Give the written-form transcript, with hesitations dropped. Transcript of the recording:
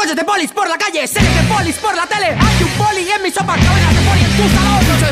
Calles de polis por la calle, series de polis por la tele. Hay un poli en mi sopa, cadenas de poli en tu salón.